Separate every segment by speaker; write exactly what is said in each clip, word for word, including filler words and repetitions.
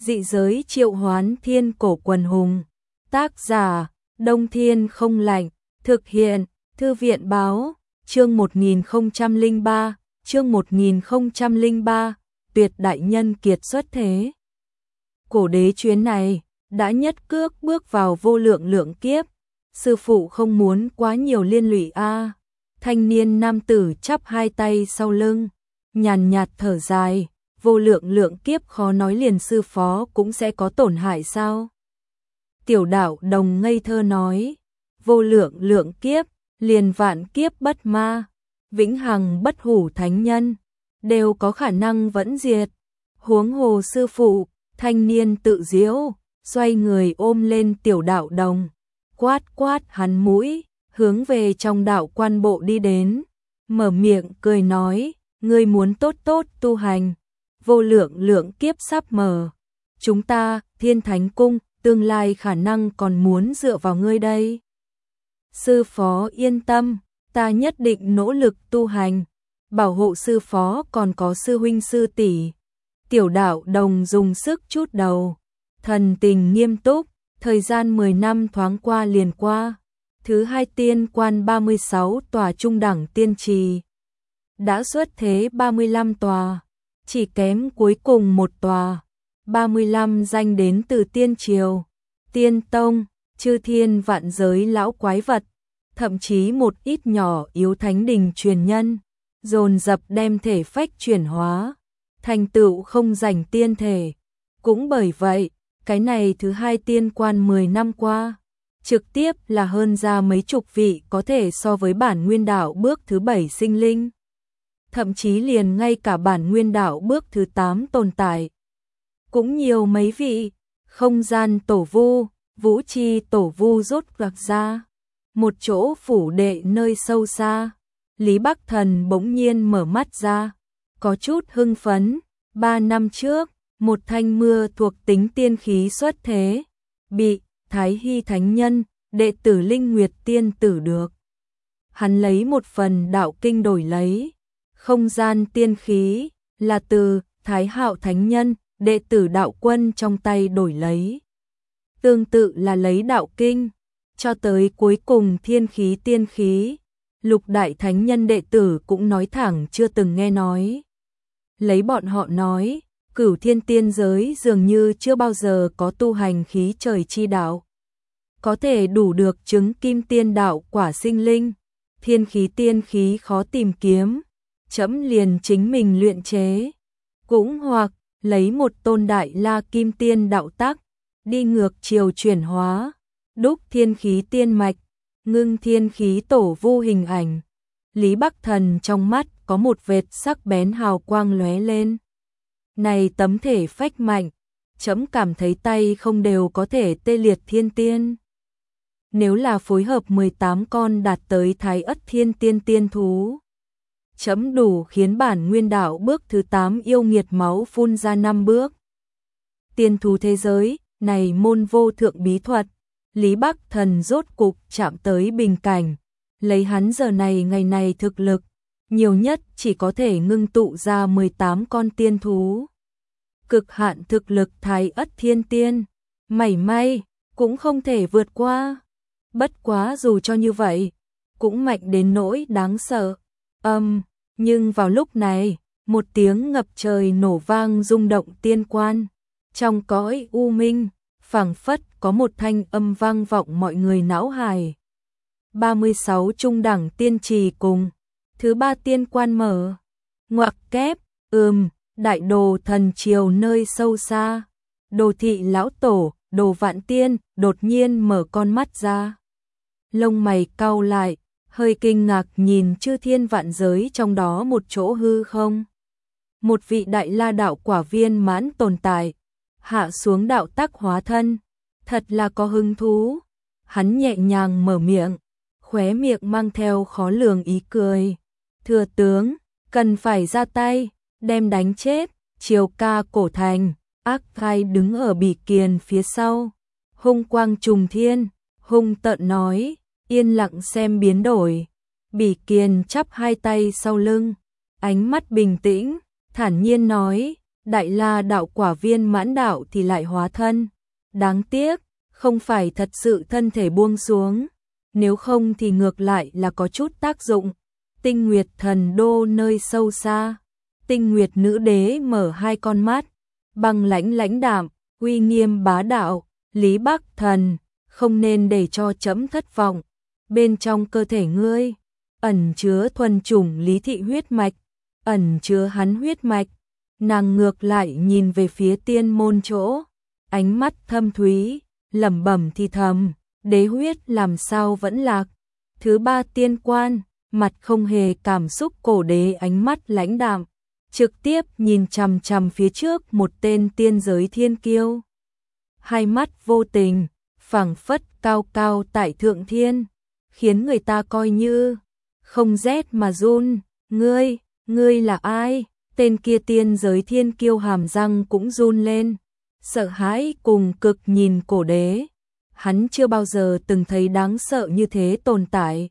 Speaker 1: Dị giới triệu hoán thiên cổ quần hùng. Tác giả, Đông Thiên không lạnh. Thực hiện, Thư viện báo, chương một nghìn không trăm lẻ ba, chương một nghìn không trăm lẻ ba, tuyệt đại nhân kiệt xuất thế. Cổ đế chuyến này, đã nhất cước bước vào vô lượng lượng kiếp. Sư phụ không muốn quá nhiều liên lụy a. Thanh niên nam tử chắp hai tay sau lưng, nhàn nhạt thở dài, vô lượng lượng kiếp khó nói liền sư phó cũng sẽ có tổn hại sao? Tiểu đạo đồng ngây thơ nói, vô lượng lượng kiếp, liền vạn kiếp bất ma, vĩnh hằng bất hủ thánh nhân, đều có khả năng vẫn diệt. Huống hồ sư phụ, thanh niên tự diễu, xoay người ôm lên tiểu đạo đồng, quát quát hắn mũi, hướng về trong đạo quan bộ đi đến, mở miệng cười nói, ngươi muốn tốt tốt tu hành, vô lượng lượng kiếp sắp mở, chúng ta, Thiên Thánh Cung, tương lai khả năng còn muốn dựa vào ngươi đây. Sư phó yên tâm, ta nhất định nỗ lực tu hành, bảo hộ sư phó còn có sư huynh sư tỷ. Tiểu đạo đồng dùng sức chút đầu, thần tình nghiêm túc, thời gian mười năm thoáng qua liền qua. Thứ hai tiên quan ba mươi sáu tòa trung đẳng tiên trì, đã xuất thế ba mươi lăm tòa, chỉ kém cuối cùng một tòa. ba mươi lăm danh đến từ tiên triều, tiên tông, chư thiên vạn giới lão quái vật, thậm chí một ít nhỏ yếu thánh đình truyền nhân, dồn dập đem thể phách chuyển hóa, thành tựu không giành tiên thể. Cũng bởi vậy, cái này thứ hai tiên quan mười năm qua, trực tiếp là hơn ra mấy chục vị có thể so với bản nguyên đạo bước thứ bảy sinh linh. Thậm chí liền ngay cả bản nguyên đạo bước thứ tám tồn tại. Cũng nhiều mấy vị, không gian tổ vu, vũ chi tổ vu rốt gạc ra. Một chỗ phủ đệ nơi sâu xa, Lý Bắc Thần bỗng nhiên mở mắt ra, có chút hưng phấn. Ba năm trước, một thanh mưa thuộc tính tiên khí xuất thế, bị Thái Hy Thánh Nhân, đệ tử Linh Nguyệt Tiên tử được. Hắn lấy một phần đạo kinh đổi lấy, không gian tiên khí, là từ Thái Hạo Thánh Nhân, đệ tử đạo quân trong tay đổi lấy. Tương tự là lấy đạo kinh, cho tới cuối cùng thiên khí tiên khí, lục đại thánh nhân đệ tử cũng nói thẳng chưa từng nghe nói. Lấy bọn họ nói, cửu thiên tiên giới dường như chưa bao giờ có tu hành khí trời chi đạo. Có thể đủ được chứng kim tiên đạo quả sinh linh, thiên khí tiên khí khó tìm kiếm, chấm liền chính mình luyện chế. Cũng hoặc, lấy một tôn đại la kim tiên đạo tắc, đi ngược chiều chuyển hóa, đúc thiên khí tiên mạch, ngưng thiên khí tổ vu hình ảnh. Lý Bắc Thần trong mắt có một vệt sắc bén hào quang lóe lên. Này tấm thể phách mạnh, chấm cảm thấy tay không đều có thể tê liệt thiên tiên. Nếu là phối hợp mười tám con đạt tới thái ất thiên tiên tiên thú, chấm đủ khiến bản nguyên đạo bước thứ tám yêu nghiệt máu phun ra năm bước. Tiên thú thế giới, này môn vô thượng bí thuật, Lý Bắc Thần rốt cục chạm tới bình cảnh, lấy hắn giờ này ngày này thực lực, nhiều nhất chỉ có thể ngưng tụ ra mười tám con tiên thú. Cực hạn thực lực thái ất thiên tiên, mảy may, cũng không thể vượt qua. Bất quá dù cho như vậy, cũng mạnh đến nỗi đáng sợ. Âm, um, nhưng vào lúc này, một tiếng ngập trời nổ vang rung động tiên quan. Trong cõi u minh, phảng phất có một thanh âm vang vọng mọi người não hài. ba mươi sáu trung đẳng tiên trì cùng, thứ ba tiên quan mở. Ngoặc kép, ừm, đại đồ thần triều nơi sâu xa. Đồ thị lão tổ, Đồ Vạn Tiên, đột nhiên mở con mắt ra. Lông mày cau lại, hơi kinh ngạc nhìn chư thiên vạn giới trong đó một chỗ hư không. Một vị đại la đạo quả viên mãn tồn tại, hạ xuống đạo tắc hóa thân, thật là có hứng thú. Hắn nhẹ nhàng mở miệng, khóe miệng mang theo khó lường ý cười. Thừa tướng, cần phải ra tay, đem đánh chết, Triều Ca cổ thành. Ác gai đứng ở Bỉ Kiền phía sau, hung quang trùng thiên, hung tợn nói, yên lặng xem biến đổi. Bỉ Kiền chắp hai tay sau lưng, ánh mắt bình tĩnh, thản nhiên nói, Đại La đạo quả viên mãn đạo thì lại hóa thân. Đáng tiếc, không phải thật sự thân thể buông xuống, nếu không thì ngược lại là có chút tác dụng. Tinh Nguyệt Thần Đô nơi sâu xa, Tinh Nguyệt Nữ Đế mở hai con mắt, băng lãnh lãnh đạm, uy nghiêm bá đạo, Lý Bắc Thần, không nên để cho trẫm thất vọng. Bên trong cơ thể ngươi ẩn chứa thuần chủng Lý thị huyết mạch, ẩn chứa hắn huyết mạch. Nàng ngược lại nhìn về phía tiên môn chỗ, ánh mắt thâm thúy, lẩm bẩm thì thầm, đế huyết làm sao vẫn lạc. Thứ ba tiên quan, mặt không hề cảm xúc, cổ đế ánh mắt lãnh đạm, trực tiếp nhìn chằm chằm phía trước một tên tiên giới thiên kiêu. Hai mắt vô tình, phảng phất cao cao tại thượng thiên, khiến người ta coi như không rét mà run. Ngươi, ngươi là ai? Tên kia tiên giới thiên kiêu hàm răng cũng run lên, sợ hãi cùng cực nhìn cổ đế. Hắn chưa bao giờ từng thấy đáng sợ như thế tồn tại.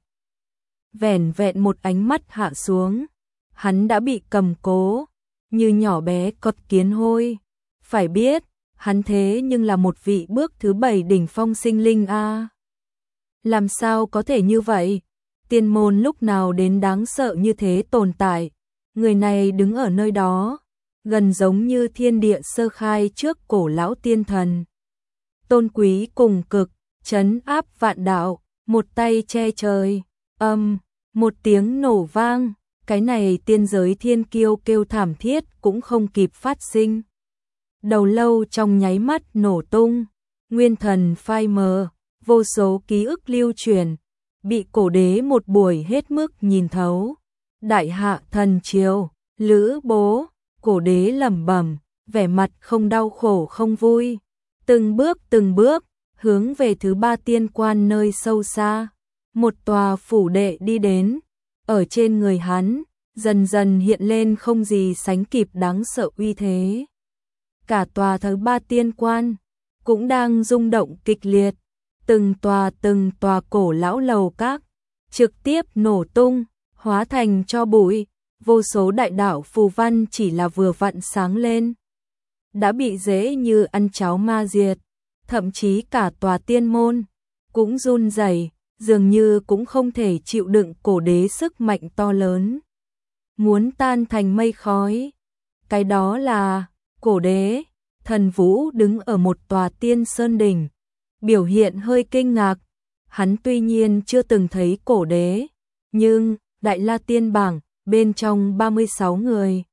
Speaker 1: Vẻn vẹn một ánh mắt hạ xuống, hắn đã bị cầm cố, như nhỏ bé cọt kiến hôi. Phải biết, hắn thế nhưng là một vị bước thứ bảy đỉnh phong sinh linh a. À. Làm sao có thể như vậy? Tiên môn lúc nào đến đáng sợ như thế tồn tại? Người này đứng ở nơi đó, gần giống như thiên địa sơ khai trước cổ lão tiên thần. Tôn quý cùng cực, trấn áp vạn đạo, một tay che trời, âm, một tiếng nổ vang, cái này tiên giới thiên kiêu kêu thảm thiết cũng không kịp phát sinh. Đầu lâu trong nháy mắt nổ tung, nguyên thần phai mờ, vô số ký ức lưu truyền, bị cổ đế một buổi hết mức nhìn thấu. Đại hạ thần triều, Lữ bố, cổ đế lẩm bẩm, vẻ mặt không đau khổ không vui, từng bước từng bước hướng về thứ ba tiên quan nơi sâu xa, một tòa phủ đệ đi đến. Ở trên người hắn dần dần hiện lên không gì sánh kịp đáng sợ uy thế. Cả tòa thứ ba tiên quan cũng đang rung động kịch liệt, từng tòa từng tòa cổ lão lầu các trực tiếp nổ tung, hóa thành tro bụi. Vô số đại đạo phù văn chỉ là vừa vặn sáng lên, đã bị dễ như ăn cháo ma diệt. Thậm chí cả tòa tiên môn cũng run rẩy, dường như cũng không thể chịu đựng cổ đế sức mạnh to lớn, muốn tan thành mây khói. Cái đó là cổ đế. Thần Vũ đứng ở một tòa tiên sơn đỉnh, biểu hiện hơi kinh ngạc. Hắn tuy nhiên chưa từng thấy cổ đế, nhưng Đại La Tiên bảng bên trong ba mươi sáu người,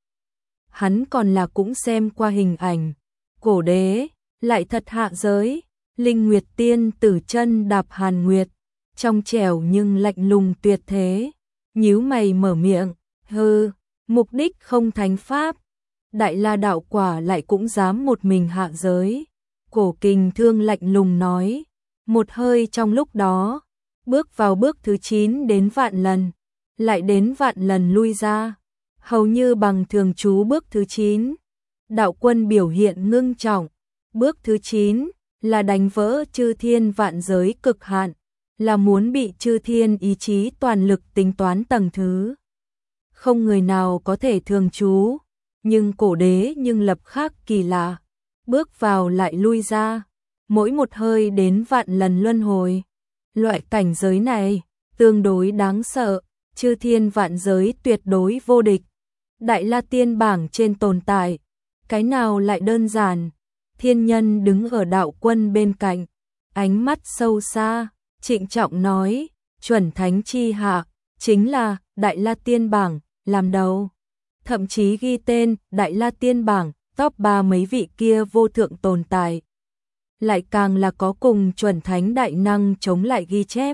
Speaker 1: hắn còn là cũng xem qua hình ảnh. Cổ đế lại thật hạ giới, Linh Nguyệt tiên tử chân đạp hàn nguyệt, trong trẻo nhưng lạnh lùng tuyệt thế, nhíu mày mở miệng, hừ, mục đích không thánh pháp. Đại La đạo quả lại cũng dám một mình hạ giới. Cổ Kình Thương lạnh lùng nói, một hơi trong lúc đó, bước vào bước thứ chín đến vạn lần, lại đến vạn lần lui ra, hầu như bằng thường chú bước thứ chín. Đạo quân biểu hiện ngưng trọng, bước thứ chín là đánh vỡ chư thiên vạn giới cực hạn, là muốn bị chư thiên ý chí toàn lực tính toán tầng thứ. Không người nào có thể thường chú, nhưng cổ đế nhưng lập khác kỳ lạ, bước vào lại lui ra, mỗi một hơi đến vạn lần luân hồi. Loại cảnh giới này tương đối đáng sợ, chư thiên vạn giới tuyệt đối vô địch. Đại La Tiên bảng trên tồn tại, cái nào lại đơn giản. Thiên Nhân đứng ở đạo quân bên cạnh, ánh mắt sâu xa, trịnh trọng nói, chuẩn thánh chi hạ, chính là Đại La Tiên bảng, làm đầu. Thậm chí ghi tên Đại La Tiên bảng, top ba mấy vị kia vô thượng tồn tại. Lại càng là có cùng chuẩn thánh đại năng chống lại ghi chép.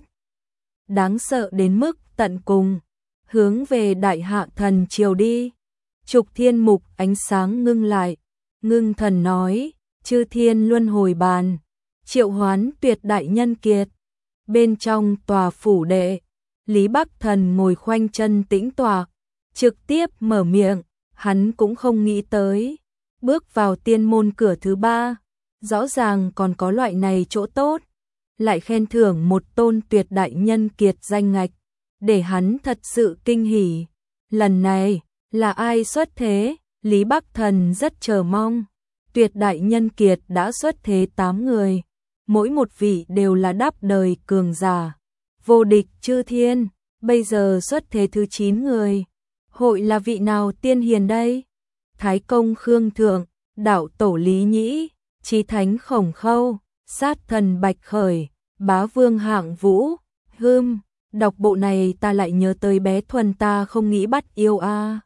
Speaker 1: Đáng sợ đến mức tận cùng, hướng về Đại Hạ thần triều đi. Trục Thiên Mục ánh sáng ngưng lại, ngưng thần nói, chư thiên luân hồi bàn, triệu hoán tuyệt đại nhân kiệt. Bên trong tòa phủ đệ, Lý Bắc Thần ngồi khoanh chân tĩnh tọa, trực tiếp mở miệng. Hắn cũng không nghĩ tới, bước vào tiên môn cửa thứ ba, rõ ràng còn có loại này chỗ tốt, lại khen thưởng một tôn tuyệt đại nhân kiệt danh ngạch, để hắn thật sự kinh hỉ. Lần này là ai xuất thế? Lý Bắc Thần rất chờ mong. Tuyệt đại nhân kiệt đã xuất thế tám người, mỗi một vị đều là đáp đời cường giả, vô địch chư thiên, bây giờ xuất thế thứ chín người. Hội là vị nào tiên hiền đây? Thái công Khương Thượng, đạo tổ Lý Nhĩ, chí thánh Khổng Khâu, sát thần Bạch Khởi, bá vương Hạng Vũ. Hưm, đọc bộ này ta lại nhớ tới bé Thuần ta không nghĩ bắt yêu a.